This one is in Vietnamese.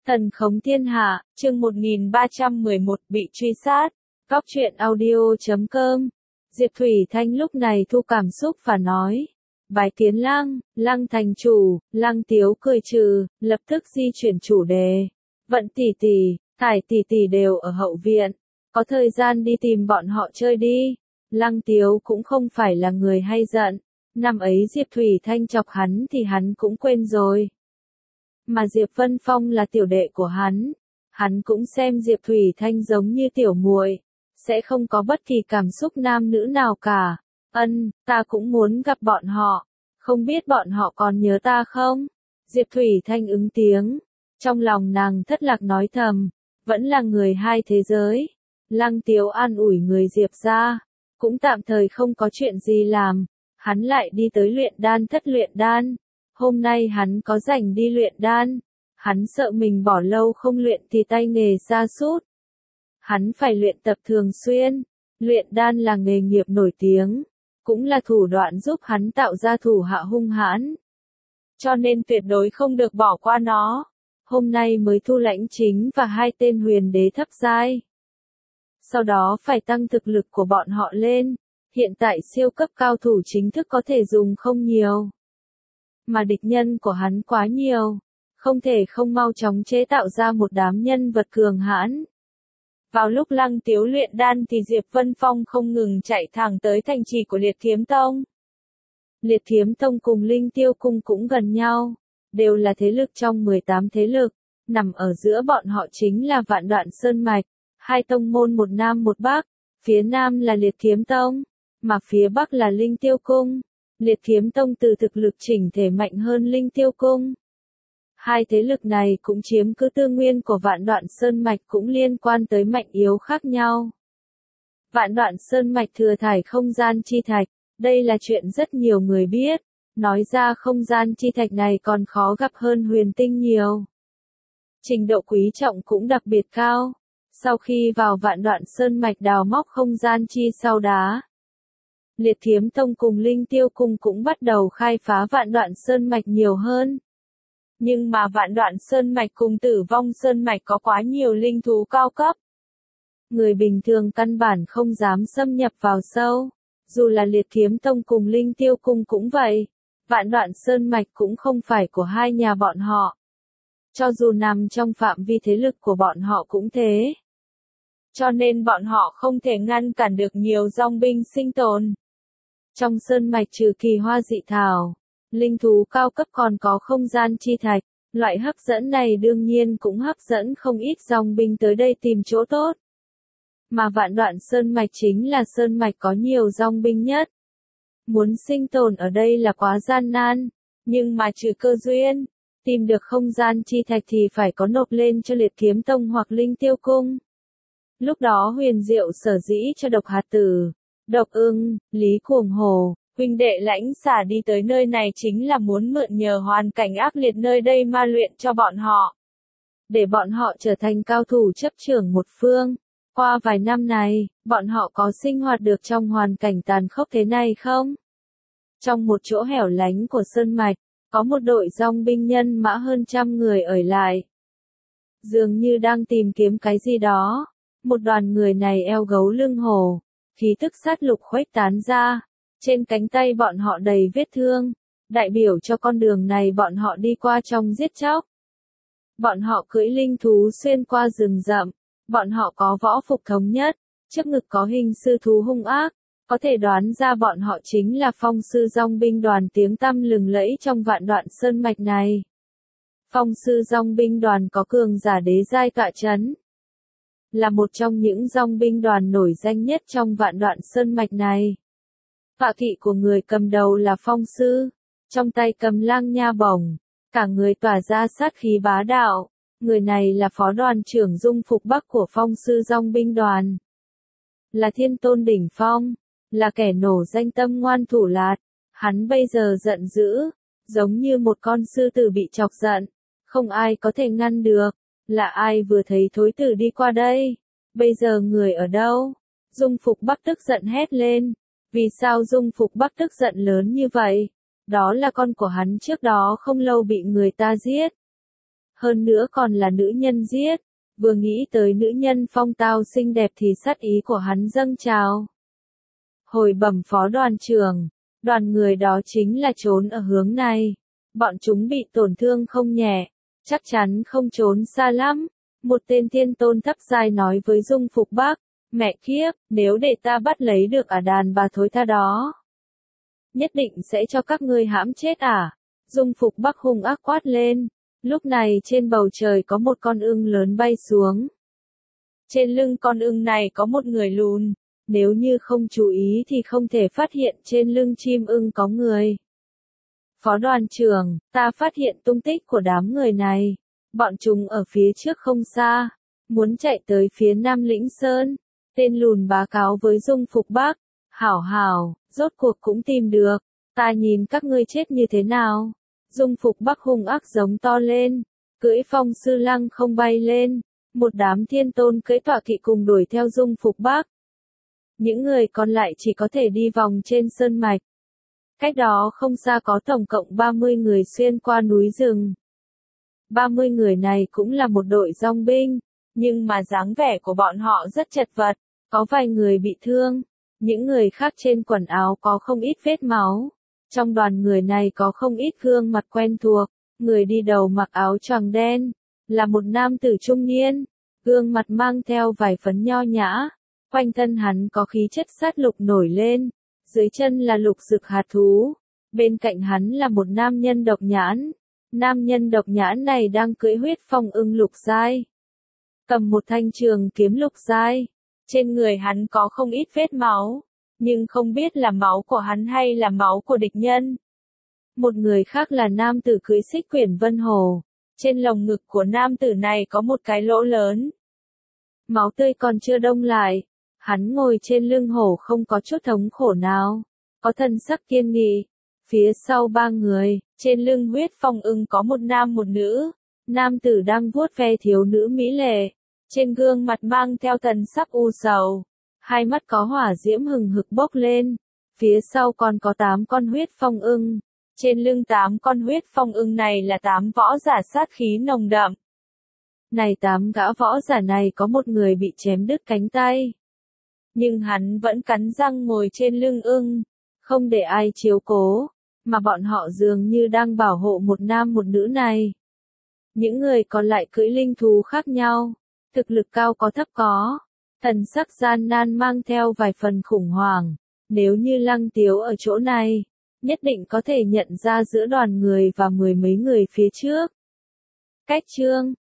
Thần khống thiên hạ, chương 1311 bị truy sát. Góc truyện audio.com. Diệp Thủy Thanh lúc này thu cảm xúc và nói. Bái kiến Lăng, Lăng thành chủ. Lăng Tiếu cười trừ, lập tức di chuyển chủ đề. Vận tỷ tỷ, Thải tỷ tỷ đều ở hậu viện. Có thời gian đi tìm bọn họ chơi đi. Lăng Tiếu cũng không phải là người hay giận. Năm ấy Diệp Thủy Thanh chọc hắn thì hắn cũng quên rồi. Mà Diệp Vân Phong là tiểu đệ của hắn cũng xem Diệp Thủy Thanh giống như tiểu muội, sẽ không có bất kỳ cảm xúc nam nữ nào cả. Ta cũng muốn gặp bọn họ, không biết bọn họ còn nhớ ta không? Diệp Thủy Thanh ứng tiếng, trong lòng nàng thất lạc nói thầm, vẫn là người hai thế giới. Lăng Tiếu an ủi người Diệp ra, cũng tạm thời không có chuyện gì làm, hắn lại đi tới luyện đan thất luyện đan. Hôm nay hắn có rảnh đi luyện đan, hắn sợ mình bỏ lâu không luyện thì tay nghề sa sút. Hắn phải luyện tập thường xuyên, luyện đan là nghề nghiệp nổi tiếng, cũng là thủ đoạn giúp hắn tạo ra thủ hạ hung hãn. Cho nên tuyệt đối không được bỏ qua nó. Hôm nay mới thu lãnh chính và 2 tên huyền đế thấp giai. Sau đó phải tăng thực lực của bọn họ lên, hiện tại siêu cấp cao thủ chính thức có thể dùng không nhiều. Mà địch nhân của hắn quá nhiều, không thể không mau chóng chế tạo ra một đám nhân vật cường hãn. Vào lúc Lăng Tiếu luyện đan thì Diệp Vân Phong không ngừng chạy thẳng tới thành trì của Liệt Thiếm Tông. Liệt Thiếm Tông cùng Linh Tiêu Cung cũng gần nhau, đều là thế lực trong 18 thế lực, nằm ở giữa bọn họ chính là Vạn Đoạn Sơn Mạch, 2 tông môn một nam một bắc, phía nam là Liệt Thiếm Tông, mà phía bắc là Linh Tiêu Cung. Liệt Thiếm Tông từ thực lực chỉnh thể mạnh hơn Linh Tiêu Cung. 2 thế lực này cũng chiếm cứ tư nguyên của Vạn Đoạn Sơn Mạch cũng liên quan tới mạnh yếu khác nhau. Vạn Đoạn Sơn Mạch thừa thải không gian chi thạch, đây là chuyện rất nhiều người biết, nói ra không gian chi thạch này còn khó gặp hơn huyền tinh nhiều. Trình độ quý trọng cũng đặc biệt cao, sau khi vào Vạn Đoạn Sơn Mạch đào móc không gian chi sau đá. Liệt Thiếm Tông cùng Linh Tiêu Cung cũng bắt đầu khai phá Vạn Đoạn Sơn Mạch nhiều hơn. Nhưng mà Vạn Đoạn Sơn Mạch cùng Tử Vong Sơn Mạch có quá nhiều linh thú cao cấp. Người bình thường căn bản không dám xâm nhập vào sâu. Dù là Liệt Thiếm Tông cùng Linh Tiêu Cung cũng vậy. Vạn Đoạn Sơn Mạch cũng không phải của 2 nhà bọn họ. Cho dù nằm trong phạm vi thế lực của bọn họ cũng thế. Cho nên bọn họ không thể ngăn cản được nhiều dòng binh sinh tồn. Trong sơn mạch trừ kỳ hoa dị thảo, linh thú cao cấp còn có không gian chi thạch, loại hấp dẫn này đương nhiên cũng hấp dẫn không ít dòng binh tới đây tìm chỗ tốt. Mà Vạn Đoạn Sơn Mạch chính là sơn mạch có nhiều dòng binh nhất. Muốn sinh tồn ở đây là quá gian nan, nhưng mà trừ cơ duyên, tìm được không gian chi thạch thì phải có nộp lên cho Liệt Thiếm Tông hoặc Linh Tiêu Cung. Lúc đó Huyền Diệu sở dĩ cho Độc Hạt Tử, Độc Ưng, Lý Cuồng Hồ, huynh đệ Lãnh Xả đi tới nơi này chính là muốn mượn nhờ hoàn cảnh ác liệt nơi đây ma luyện cho bọn họ. Để bọn họ trở thành cao thủ chấp trưởng một phương. Qua vài năm này, bọn họ có sinh hoạt được trong hoàn cảnh tàn khốc thế này không? Trong một chỗ hẻo lánh của Sơn Mạch, có một đội dòng binh nhân mã hơn 100 người ở lại. Dường như đang tìm kiếm cái gì đó. Một đoàn người này eo gấu lưng hổ. Khí tức sát lục khuếch tán ra, trên cánh tay bọn họ đầy vết thương, đại biểu cho con đường này bọn họ đi qua trong giết chóc. Bọn họ cưỡi linh thú xuyên qua rừng rậm, bọn họ có võ phục thống nhất, trước ngực có hình sư thú hung ác, có thể đoán ra bọn họ chính là phong sư dòng binh đoàn tiếng tăm lừng lẫy trong Vạn Đoạn Sơn Mạch này. Phong sư dòng binh đoàn có cường giả đế giai tọa chấn. Là một trong những dòng binh đoàn nổi danh nhất trong Vạn Đoạn Sơn Mạch này. Tọa kỵ của người cầm đầu là phong sư, trong tay cầm lang nha bổng, cả người tỏa ra sát khí bá đạo. Người này là phó đoàn trưởng Dung Phục Bắc của phong sư dòng binh đoàn. Là thiên tôn đỉnh phong, là kẻ nổ danh tâm ngoan thủ lạt. Hắn bây giờ giận dữ, giống như một con sư tử bị chọc giận, không ai có thể ngăn được. Là ai vừa thấy thối tử đi qua đây? Bây giờ người ở đâu? Dung Phục Bắc tức giận hét lên. Vì sao Dung Phục Bắc tức giận lớn như vậy? Đó là con của hắn trước đó không lâu bị người ta giết. hơn nữa còn là nữ nhân giết. Vừa nghĩ tới nữ nhân phong tao xinh đẹp thì sát ý của hắn dâng trào. Hồi bẩm phó đoàn trưởng, đoàn người đó chính là trốn ở hướng này. Bọn chúng bị tổn thương không nhẹ, chắc chắn không trốn xa lắm. Một tên thiên tôn thấp giai nói với Dung Phục Bắc, mẹ kiếp, nếu để ta bắt lấy được đàn bà thối tha đó, nhất định sẽ cho các ngươi hãm chết à. Dung Phục Bắc hung ác quát lên. Lúc này trên bầu trời có một con ưng lớn bay xuống. Trên lưng con ưng này có một người lùn. Nếu như không chú ý thì không thể phát hiện trên lưng chim ưng có người. Phó đoàn trưởng, ta phát hiện tung tích của đám người này. Bọn chúng ở phía trước không xa, muốn chạy tới phía Nam Lĩnh Sơn. Tên lùn báo cáo với Dung Phục Bắc. Hảo hảo, rốt cuộc cũng tìm được. Ta nhìn các ngươi chết như thế nào. Dung Phục Bắc hung ác giống to lên. Cưỡi phong sư lăng không bay lên. Một đám thiên tôn cưỡi tọa kỵ cùng đuổi theo Dung Phục Bắc. Những người còn lại chỉ có thể đi vòng trên sơn mạch. Cách đó không xa có tổng cộng 30 người xuyên qua núi rừng. 30 người này cũng là một đội dòng binh, nhưng mà dáng vẻ của bọn họ rất chật vật, có vài người bị thương, những người khác trên quần áo có không ít vết máu. Trong đoàn người này có không ít gương mặt quen thuộc, người đi đầu mặc áo choàng đen, là một nam tử trung niên, gương mặt mang theo vài phấn nho nhã, quanh thân hắn có khí chất sát lục nổi lên, dưới chân là lục dực hạt thú, bên cạnh hắn là một nam nhân độc nhãn. Nam nhân độc nhãn này đang cưỡi huyết phong ưng lục giai, cầm một thanh trường kiếm lục giai, trên người hắn có không ít vết máu, nhưng không biết là máu của hắn hay là máu của địch nhân. Một người khác là nam tử cưỡi xích quyển vân hồ, trên lồng ngực của nam tử này có một cái lỗ lớn. Máu tươi còn chưa đông lại, hắn ngồi trên lưng hổ không có chút thống khổ nào, có thân sắc kiên nghị. Phía sau ba người, trên lưng huyết phong ưng có một nam một nữ. Nam tử đang vuốt ve thiếu nữ mỹ lệ, trên gương mặt mang theo thần sắc u sầu, hai mắt có hỏa diễm hừng hực bốc lên. Phía sau còn có 8 con huyết phong ưng. Trên lưng 8 con huyết phong ưng này là 8 võ giả sát khí nồng đậm. Này 8 gã võ giả này có một người bị chém đứt cánh tay, nhưng hắn vẫn cắn răng ngồi trên lưng ưng, không để ai chiếu cố, mà bọn họ dường như đang bảo hộ một nam một nữ này. Những người còn lại cưỡi linh thú khác nhau, thực lực cao có thấp có, thần sắc gian nan mang theo vài phần khủng hoảng. Nếu như Lăng Tiếu ở chỗ này, nhất định có thể nhận ra giữa đoàn người và 10 mấy người phía trước. Cách chương